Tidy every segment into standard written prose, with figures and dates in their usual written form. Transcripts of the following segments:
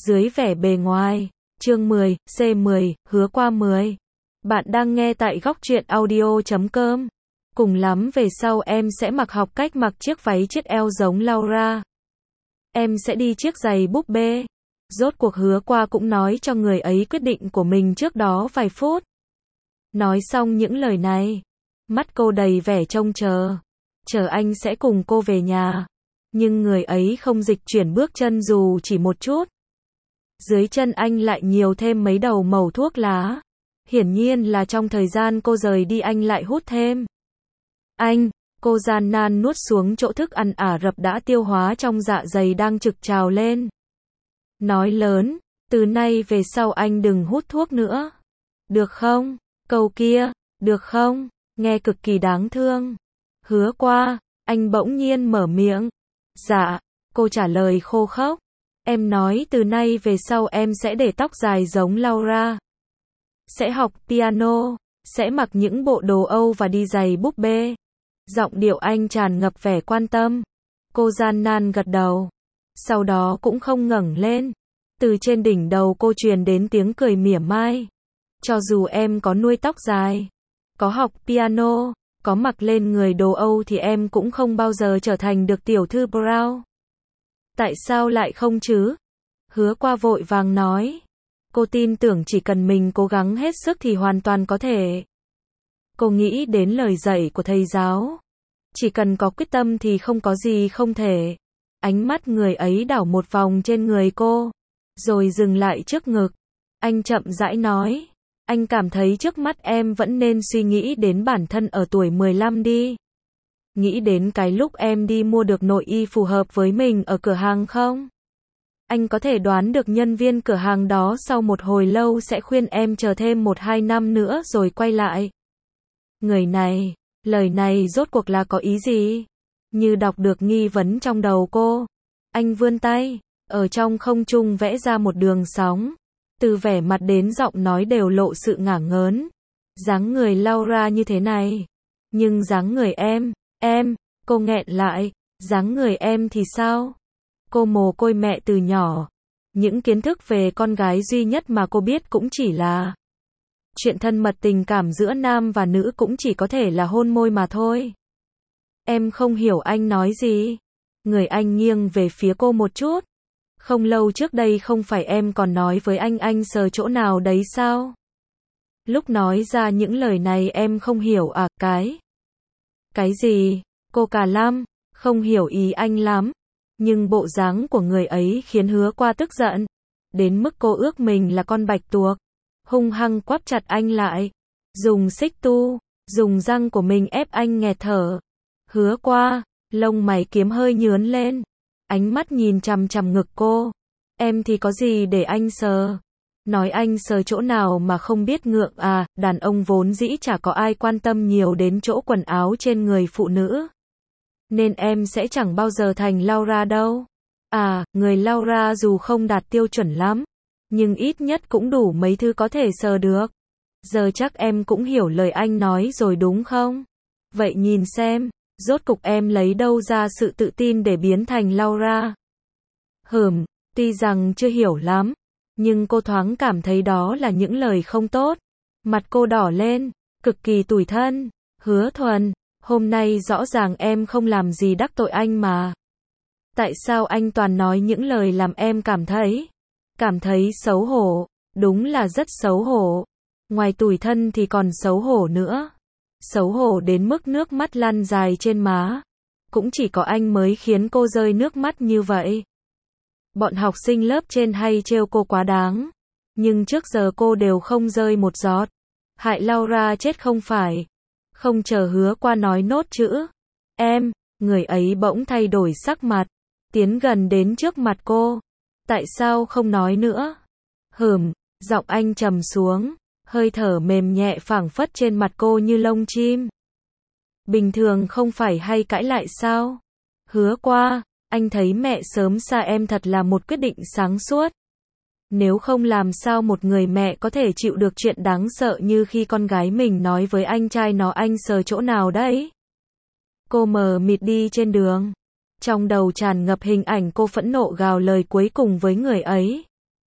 dưới vẻ bề ngoài. Chương 10, C10, hứa qua 10. Bạn đang nghe tại góc truyện audio.com. Cùng lắm về sau em sẽ học cách mặc chiếc váy chiếc eo giống Laura. Em sẽ đi chiếc giày búp bê. Rốt cuộc hứa qua cũng nói cho người ấy quyết định của mình trước đó vài phút. Nói xong những lời này, mắt cô đầy vẻ trông chờ anh sẽ cùng cô về nhà. Nhưng người ấy không dịch chuyển bước chân dù chỉ một chút. Dưới chân anh lại nhiều thêm mấy đầu mẩu thuốc lá. Hiển nhiên là trong thời gian cô rời đi anh lại hút thêm. Cô gian nan nuốt xuống chỗ thức ăn Ả Rập đã tiêu hóa trong dạ dày đang trực trào lên. Nói lớn, từ nay về sau anh đừng hút thuốc nữa. Được không? Câu kia, được không? Nghe cực kỳ đáng thương. Hứa qua, anh bỗng nhiên mở miệng. Dạ, cô trả lời khô khốc. Em nói từ nay về sau em sẽ để tóc dài giống Laura. Sẽ học piano, sẽ mặc những bộ đồ Âu và đi giày búp bê. Giọng điệu anh tràn ngập vẻ quan tâm. Cô gian nan gật đầu. Sau đó cũng không ngẩng lên. Từ trên đỉnh đầu cô truyền đến tiếng cười mỉa mai. Cho dù em có nuôi tóc dài, có học piano, có mặc lên người đồ Âu thì em cũng không bao giờ trở thành được tiểu thư Brown. Tại sao lại không chứ? Hứa qua vội vàng nói. Cô tin tưởng chỉ cần mình cố gắng hết sức thì hoàn toàn có thể. Cô nghĩ đến lời dạy của thầy giáo. Chỉ cần có quyết tâm thì không có gì không thể. Ánh mắt người ấy đảo một vòng trên người cô, rồi dừng lại trước ngực. Anh chậm rãi nói. Anh cảm thấy trước mắt em vẫn nên suy nghĩ đến bản thân ở tuổi 15 đi. Nghĩ đến cái lúc em đi mua được nội y phù hợp với mình ở cửa hàng không? Anh có thể đoán được nhân viên cửa hàng đó sau một hồi lâu sẽ khuyên em chờ thêm 1-2 năm nữa rồi quay lại. Người này, lời này rốt cuộc là có ý gì? Như đọc được nghi vấn trong đầu cô. Anh vươn tay, ở trong không trung vẽ ra một đường sóng. Từ vẻ mặt đến giọng nói đều lộ sự ngả ngớn. Dáng người Laura như thế này. Nhưng dáng người em, cô nghẹn lại. Dáng người em thì sao? Cô mồ côi mẹ từ nhỏ. Những kiến thức về con gái duy nhất mà cô biết cũng chỉ là chuyện thân mật tình cảm giữa nam và nữ cũng chỉ có thể là hôn môi mà thôi. Em không hiểu anh nói gì. Người anh nghiêng về phía cô một chút. Không lâu trước đây không phải em còn nói với anh sờ chỗ nào đấy sao? Lúc nói ra những lời này em không hiểu à? Cái gì? Cô cả lắm, không hiểu ý anh lắm. Nhưng bộ dáng của người ấy khiến hứa qua tức giận. Đến mức cô ước mình là con bạch tuộc. Hung hăng quắp chặt anh lại. Dùng xích tu, dùng răng của mình ép anh nghẹt thở. Hứa qua, lông mày kiếm hơi nhướn lên. Ánh mắt nhìn chằm chằm ngực cô. Em thì có gì để anh sờ? Nói anh sờ chỗ nào mà không biết ngượng à? Đàn ông vốn dĩ chả có ai quan tâm nhiều đến chỗ quần áo trên người phụ nữ. Nên em sẽ chẳng bao giờ thành Laura đâu. À, người Laura dù không đạt tiêu chuẩn lắm, nhưng ít nhất cũng đủ mấy thứ có thể sờ được. Giờ chắc em cũng hiểu lời anh nói rồi đúng không? Vậy nhìn xem, rốt cục em lấy đâu ra sự tự tin để biến thành Laura? Tuy rằng chưa hiểu lắm, nhưng cô thoáng cảm thấy đó là những lời không tốt. Mặt cô đỏ lên, cực kỳ tủi thân. Hứa Thuần, hôm nay rõ ràng em không làm gì đắc tội anh mà. Tại sao anh toàn nói những lời làm em cảm thấy xấu hổ? Đúng là rất xấu hổ. Ngoài tủi thân thì còn xấu hổ nữa. Xấu hổ đến mức nước mắt lăn dài trên má. Cũng chỉ có anh mới khiến cô rơi nước mắt như vậy. Bọn học sinh lớp trên hay trêu cô quá đáng. Nhưng trước giờ cô đều không rơi một giọt. Hại Laura chết không phải. Không chờ hứa qua nói nốt chữ. Người ấy bỗng thay đổi sắc mặt. Tiến gần đến trước mặt cô. Tại sao không nói nữa? Giọng anh trầm xuống. Hơi thở mềm nhẹ phảng phất trên mặt cô như lông chim. Bình thường không phải hay cãi lại sao? Hứa qua, anh thấy mẹ sớm xa em thật là một quyết định sáng suốt. Nếu không làm sao một người mẹ có thể chịu được chuyện đáng sợ như khi con gái mình nói với anh trai nó anh sờ chỗ nào đấy? Cô mờ mịt đi trên đường. Trong đầu tràn ngập hình ảnh cô phẫn nộ gào lời cuối cùng với người ấy.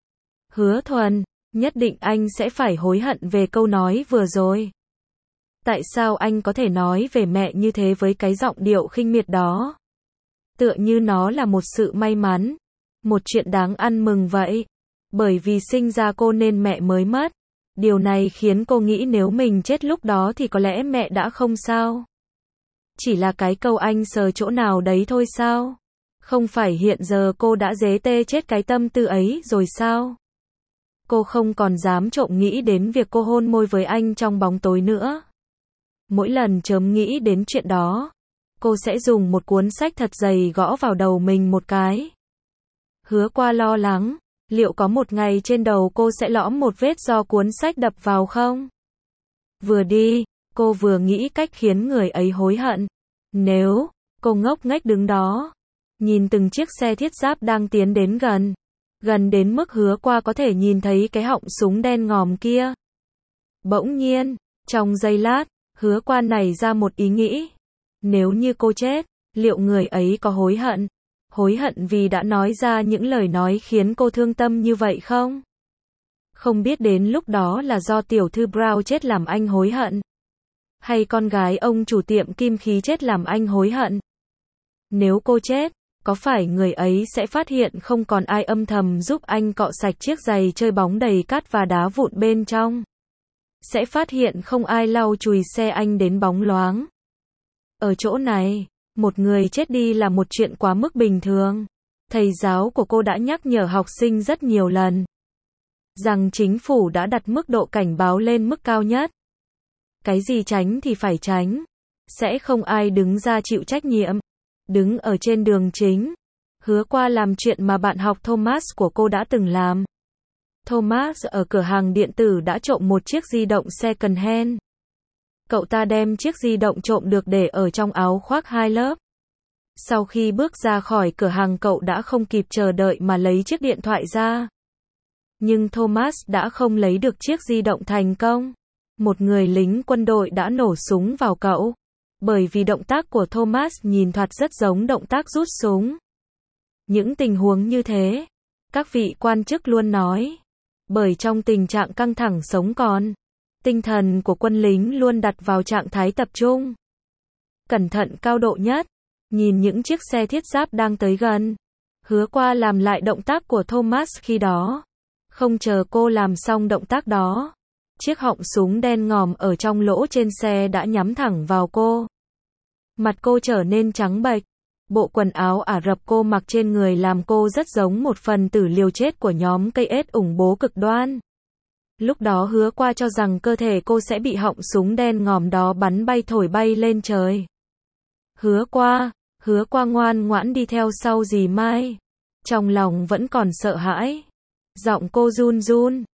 Hứa Thuần, nhất định anh sẽ phải hối hận về câu nói vừa rồi. Tại sao anh có thể nói về mẹ như thế với cái giọng điệu khinh miệt đó? Tựa như nó là một sự may mắn, một chuyện đáng ăn mừng vậy. Bởi vì sinh ra cô nên mẹ mới mất. Điều này khiến cô nghĩ nếu mình chết lúc đó thì có lẽ mẹ đã không sao. Chỉ là cái câu anh sờ chỗ nào đấy thôi sao? Không phải hiện giờ cô đã dế tê chết cái tâm tư ấy rồi sao? Cô không còn dám trộm nghĩ đến việc cô hôn môi với anh trong bóng tối nữa. Mỗi lần chớm nghĩ đến chuyện đó, cô sẽ dùng một cuốn sách thật dày gõ vào đầu mình một cái. Hứa Qua lo lắng, liệu có một ngày trên đầu cô sẽ lõm một vết do cuốn sách đập vào không? Vừa đi, cô vừa nghĩ cách khiến người ấy hối hận. Nếu, cô ngốc nghếch đứng đó, nhìn từng chiếc xe thiết giáp đang tiến đến gần. Gần đến mức Hứa Qua có thể nhìn thấy cái họng súng đen ngòm kia. Bỗng nhiên, trong giây lát, Hứa Qua nảy ra một ý nghĩ. Nếu như cô chết, liệu người ấy có hối hận? Hối hận vì đã nói ra những lời nói khiến cô thương tâm như vậy không? Không biết đến lúc đó là do tiểu thư Brown chết làm anh hối hận? Hay con gái ông chủ tiệm kim khí chết làm anh hối hận? Nếu cô chết, có phải người ấy sẽ phát hiện không còn ai âm thầm giúp anh cọ sạch chiếc giày chơi bóng đầy cát và đá vụn bên trong? Sẽ phát hiện không ai lau chùi xe anh đến bóng loáng? Ở chỗ này, một người chết đi là một chuyện quá mức bình thường. Thầy giáo của cô đã nhắc nhở học sinh rất nhiều lần rằng chính phủ đã đặt mức độ cảnh báo lên mức cao nhất. Cái gì tránh thì phải tránh. Sẽ không ai đứng ra chịu trách nhiệm. Đứng ở trên đường chính, Hứa Qua làm chuyện mà bạn học Thomas của cô đã từng làm. Thomas ở cửa hàng điện tử đã trộm một chiếc di động second hand. Cậu ta đem chiếc di động trộm được để ở trong áo khoác 2 lớp. Sau khi bước ra khỏi cửa hàng cậu đã không kịp chờ đợi mà lấy chiếc điện thoại ra. Nhưng Thomas đã không lấy được chiếc di động thành công. Một người lính quân đội đã nổ súng vào cậu. Bởi vì động tác của Thomas nhìn thoạt rất giống động tác rút súng. Những tình huống như thế, các vị quan chức luôn nói. Bởi trong tình trạng căng thẳng sống còn, tinh thần của quân lính luôn đặt vào trạng thái tập trung. Cẩn thận cao độ nhất, nhìn những chiếc xe thiết giáp đang tới gần. Hứa Qua làm lại động tác của Thomas khi đó. Không chờ cô làm xong động tác đó, chiếc họng súng đen ngòm ở trong lỗ trên xe đã nhắm thẳng vào cô. Mặt cô trở nên trắng bệch. Bộ quần áo Ả Rập cô mặc trên người làm cô rất giống một phần tử liều chết của nhóm cây ết ủng bố cực đoan. Lúc đó Hứa Qua cho rằng cơ thể cô sẽ bị họng súng đen ngòm đó bắn bay thổi bay lên trời. Hứa Qua ngoan ngoãn đi theo sau dì Mai. Trong lòng vẫn còn sợ hãi. Giọng cô run run.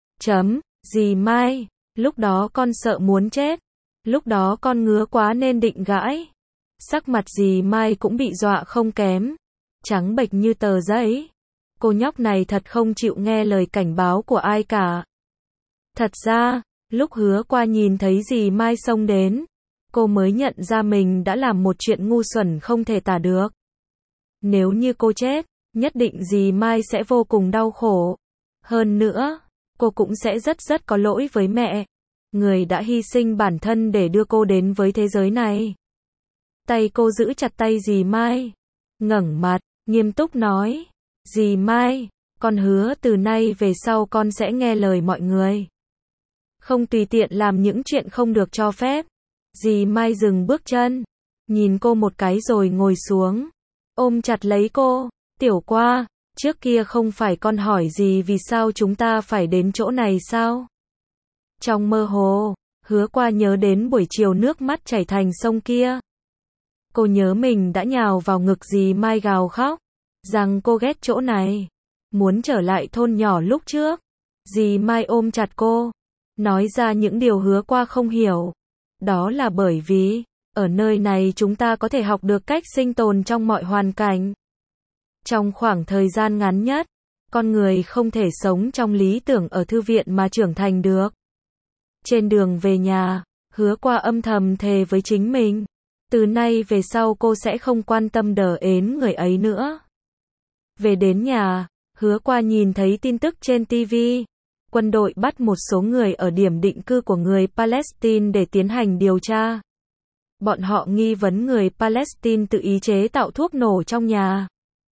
Dì Mai, lúc đó con sợ muốn chết. Lúc đó con ngứa quá nên định gãi. Sắc mặt dì Mai cũng bị dọa không kém. Trắng bệch như tờ giấy. Cô nhóc này thật không chịu nghe lời cảnh báo của ai cả. Thật ra, lúc Hứa Qua nhìn thấy dì Mai xông đến, cô mới nhận ra mình đã làm một chuyện ngu xuẩn không thể tả được. Nếu như cô chết, nhất định dì Mai sẽ vô cùng đau khổ. Hơn nữa, cô cũng sẽ rất có lỗi với mẹ, người đã hy sinh bản thân để đưa cô đến với thế giới này. Tay cô giữ chặt tay dì Mai, ngẩng mặt, nghiêm túc nói, dì Mai, con hứa từ nay về sau con sẽ nghe lời mọi người. Không tùy tiện làm những chuyện không được cho phép. Dì Mai dừng bước chân, nhìn cô một cái rồi ngồi xuống, ôm chặt lấy cô. Tiểu Qua, trước kia không phải con hỏi gì vì sao chúng ta phải đến chỗ này sao? Trong mơ hồ, Hứa Qua nhớ đến buổi chiều nước mắt chảy thành sông kia. Cô nhớ mình đã nhào vào ngực dì Mai gào khóc, rằng cô ghét chỗ này, muốn trở lại thôn nhỏ lúc trước. Dì Mai ôm chặt cô, nói ra những điều Hứa Qua không hiểu. Đó là bởi vì, ở nơi này chúng ta có thể học được cách sinh tồn trong mọi hoàn cảnh. Trong khoảng thời gian ngắn nhất, con người không thể sống trong lý tưởng ở thư viện mà trưởng thành được. Trên đường về nhà, Hứa Qua âm thầm thề với chính mình. Từ nay về sau cô sẽ không quan tâm đờ ến người ấy nữa. Về đến nhà, Hứa Qua nhìn thấy tin tức trên TV. Quân đội bắt một số người ở điểm định cư của người Palestine để tiến hành điều tra. Bọn họ nghi vấn người Palestine tự ý chế tạo thuốc nổ trong nhà.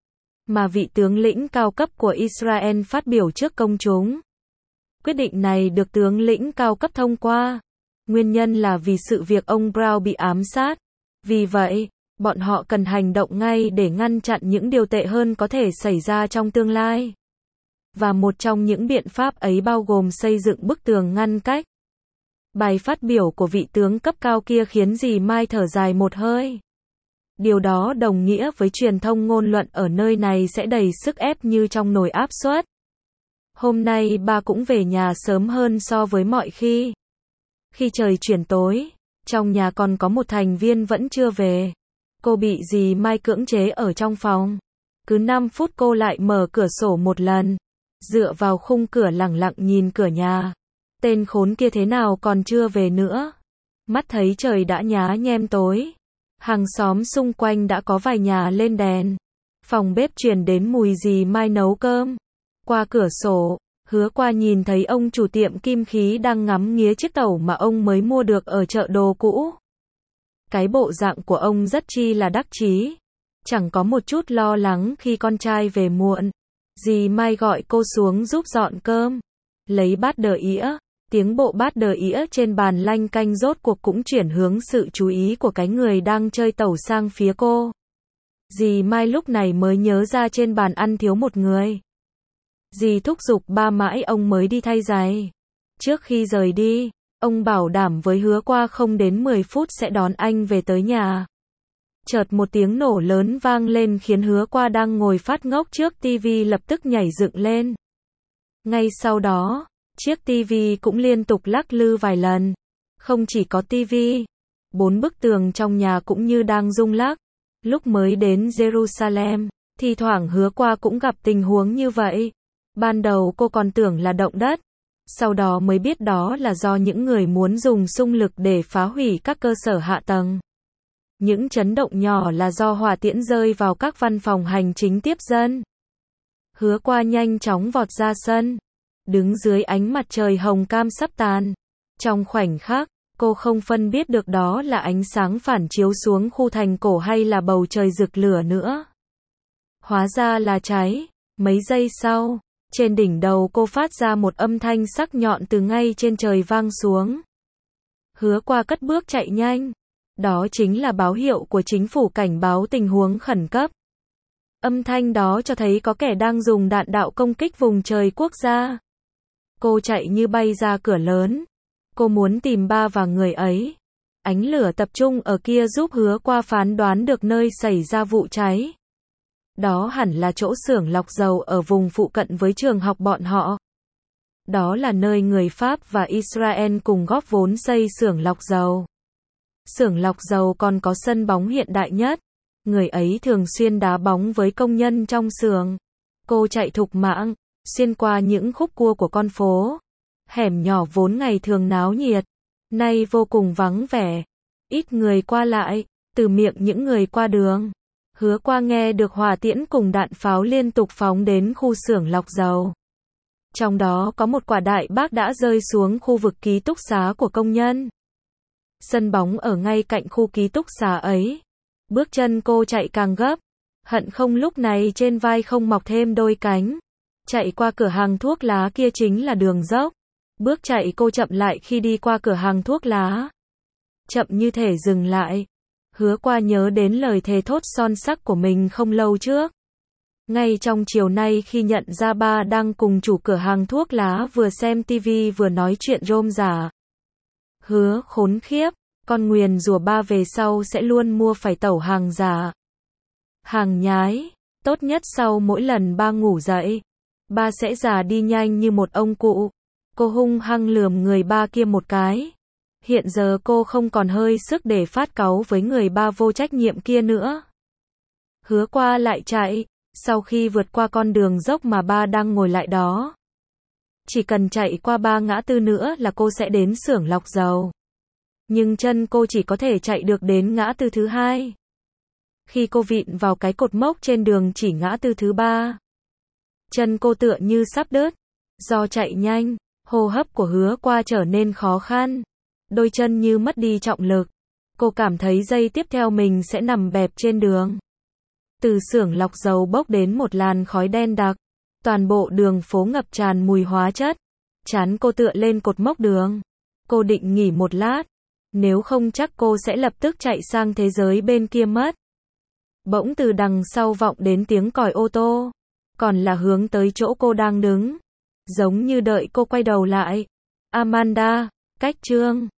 Mà vị tướng lĩnh cao cấp của Israel phát biểu trước công chúng. Quyết định này được tướng lĩnh cao cấp thông qua. Nguyên nhân là vì sự việc ông Brown bị ám sát. Vì vậy, bọn họ cần hành động ngay để ngăn chặn những điều tệ hơn có thể xảy ra trong tương lai. Và một trong những biện pháp ấy bao gồm xây dựng bức tường ngăn cách. Bài phát biểu của vị tướng cấp cao kia khiến dì Mai thở dài một hơi. Điều đó đồng nghĩa với truyền thông ngôn luận ở nơi này sẽ đầy sức ép như trong nồi áp suất. Hôm nay bà cũng về nhà sớm hơn so với mọi khi. Khi trời chuyển tối, trong nhà còn có một thành viên vẫn chưa về. Cô bị dì Mai cưỡng chế ở trong phòng. Cứ 5 phút cô lại mở cửa sổ một lần. Dựa vào khung cửa lẳng lặng nhìn cửa nhà. Tên khốn kia thế nào còn chưa về nữa. Mắt thấy trời đã nhá nhem tối. Hàng xóm xung quanh đã có vài nhà lên đèn. Phòng bếp truyền đến mùi dì Mai nấu cơm. Qua cửa sổ, Hứa Qua nhìn thấy ông chủ tiệm kim khí đang ngắm nghía chiếc tẩu mà ông mới mua được ở chợ đồ cũ. Cái bộ dạng của ông rất chi là đắc chí. Chẳng có một chút lo lắng khi con trai về muộn. Dì Mai gọi cô xuống giúp dọn cơm. Lấy bát đờ ĩa. Tiếng bộ bát đờ ĩa trên bàn lanh canh rốt cuộc cũng chuyển hướng sự chú ý của cái người đang chơi tẩu sang phía cô. Dì Mai lúc này mới nhớ ra trên bàn ăn thiếu một người. Dì thúc giục ba mãi ông mới đi thay giày. Trước khi rời đi, ông bảo đảm với Hứa Qua không đến 10 phút sẽ đón anh về tới nhà. Chợt một tiếng nổ lớn vang lên khiến Hứa Qua đang ngồi phát ngốc trước TV lập tức nhảy dựng lên. Ngay sau đó, chiếc TV cũng liên tục lắc lư vài lần. Không chỉ có TV, 4 bức tường trong nhà cũng như đang rung lắc. Lúc mới đến Jerusalem, thì thoảng Hứa Qua cũng gặp tình huống như vậy. Ban đầu cô còn tưởng là động đất. Sau đó mới biết đó là do những người muốn dùng xung lực để phá hủy các cơ sở hạ tầng. Những chấn động nhỏ là do hỏa tiễn rơi vào các văn phòng hành chính tiếp dân. Hứa Qua nhanh chóng vọt ra sân. Đứng dưới ánh mặt trời hồng cam sắp tàn. Trong khoảnh khắc, cô không phân biết được đó là ánh sáng phản chiếu xuống khu thành cổ hay là bầu trời rực lửa nữa. Hóa ra là cháy. Mấy giây sau, trên đỉnh đầu cô phát ra một âm thanh sắc nhọn từ ngay trên trời vang xuống. Hứa Qua cất bước chạy nhanh. Đó chính là báo hiệu của chính phủ cảnh báo tình huống khẩn cấp. Âm thanh đó cho thấy có kẻ đang dùng đạn đạo công kích vùng trời quốc gia. Cô chạy như bay ra cửa lớn. Cô muốn tìm ba và người ấy. Ánh lửa tập trung ở kia giúp Hứa Qua phán đoán được nơi xảy ra vụ cháy. Đó hẳn là chỗ xưởng lọc dầu ở vùng phụ cận với trường học bọn họ. Đó là nơi người Pháp và Israel cùng góp vốn xây xưởng lọc dầu. Xưởng lọc dầu còn có sân bóng hiện đại nhất. Người ấy thường xuyên đá bóng với công nhân trong xưởng. Cô chạy thục mạng, xuyên qua những khúc cua của con phố. Hẻm nhỏ vốn ngày thường náo nhiệt, nay vô cùng vắng vẻ. Ít người qua lại, từ miệng những người qua đường. Hứa Qua nghe được hỏa tiễn cùng đạn pháo liên tục phóng đến khu xưởng lọc dầu. Trong đó có một quả đại bác đã rơi xuống khu vực ký túc xá của công nhân. Sân bóng ở ngay cạnh khu ký túc xá ấy. Bước chân cô chạy càng gấp. Hận không lúc này trên vai không mọc thêm đôi cánh. Chạy qua cửa hàng thuốc lá kia chính là đường dốc. Bước chạy cô chậm lại khi đi qua cửa hàng thuốc lá. Chậm như thể dừng lại. Hứa Qua nhớ đến lời thề thốt son sắc của mình không lâu trước. Ngay trong chiều nay khi nhận ra ba đang cùng chủ cửa hàng thuốc lá vừa xem tivi vừa nói chuyện rôm rả. Hứa khốn khiếp, con nguyền rủa ba về sau sẽ luôn mua phải tẩu hàng giả. Hàng nhái, tốt nhất sau mỗi lần ba ngủ dậy, ba sẽ già đi nhanh như một ông cụ. Cô hung hăng lườm người ba kia một cái. Hiện giờ cô không còn hơi sức để phát cáu với người ba vô trách nhiệm kia nữa. Hứa Qua lại chạy, sau khi vượt qua con đường dốc mà ba đang ngồi lại đó. Chỉ cần chạy qua 3 ngã tư nữa là cô sẽ đến xưởng lọc dầu. Nhưng chân cô chỉ có thể chạy được đến ngã tư thứ 2. Khi cô vịn vào cái cột mốc trên đường chỉ ngã tư thứ 3. Chân cô tựa như sắp đứt. Do chạy nhanh, hô hấp của Hứa Qua trở nên khó khăn. Đôi chân như mất đi trọng lực. Cô cảm thấy giây tiếp theo mình sẽ nằm bẹp trên đường. Từ xưởng lọc dầu bốc đến một làn khói đen đặc. Toàn bộ đường phố ngập tràn mùi hóa chất. Trán cô tựa lên cột mốc đường. Cô định nghỉ một lát. Nếu không chắc cô sẽ lập tức chạy sang thế giới bên kia mất. Bỗng từ đằng sau vọng đến tiếng còi ô tô. Còn là hướng tới chỗ cô đang đứng. Giống như đợi cô quay đầu lại. Amanda, cách Trương.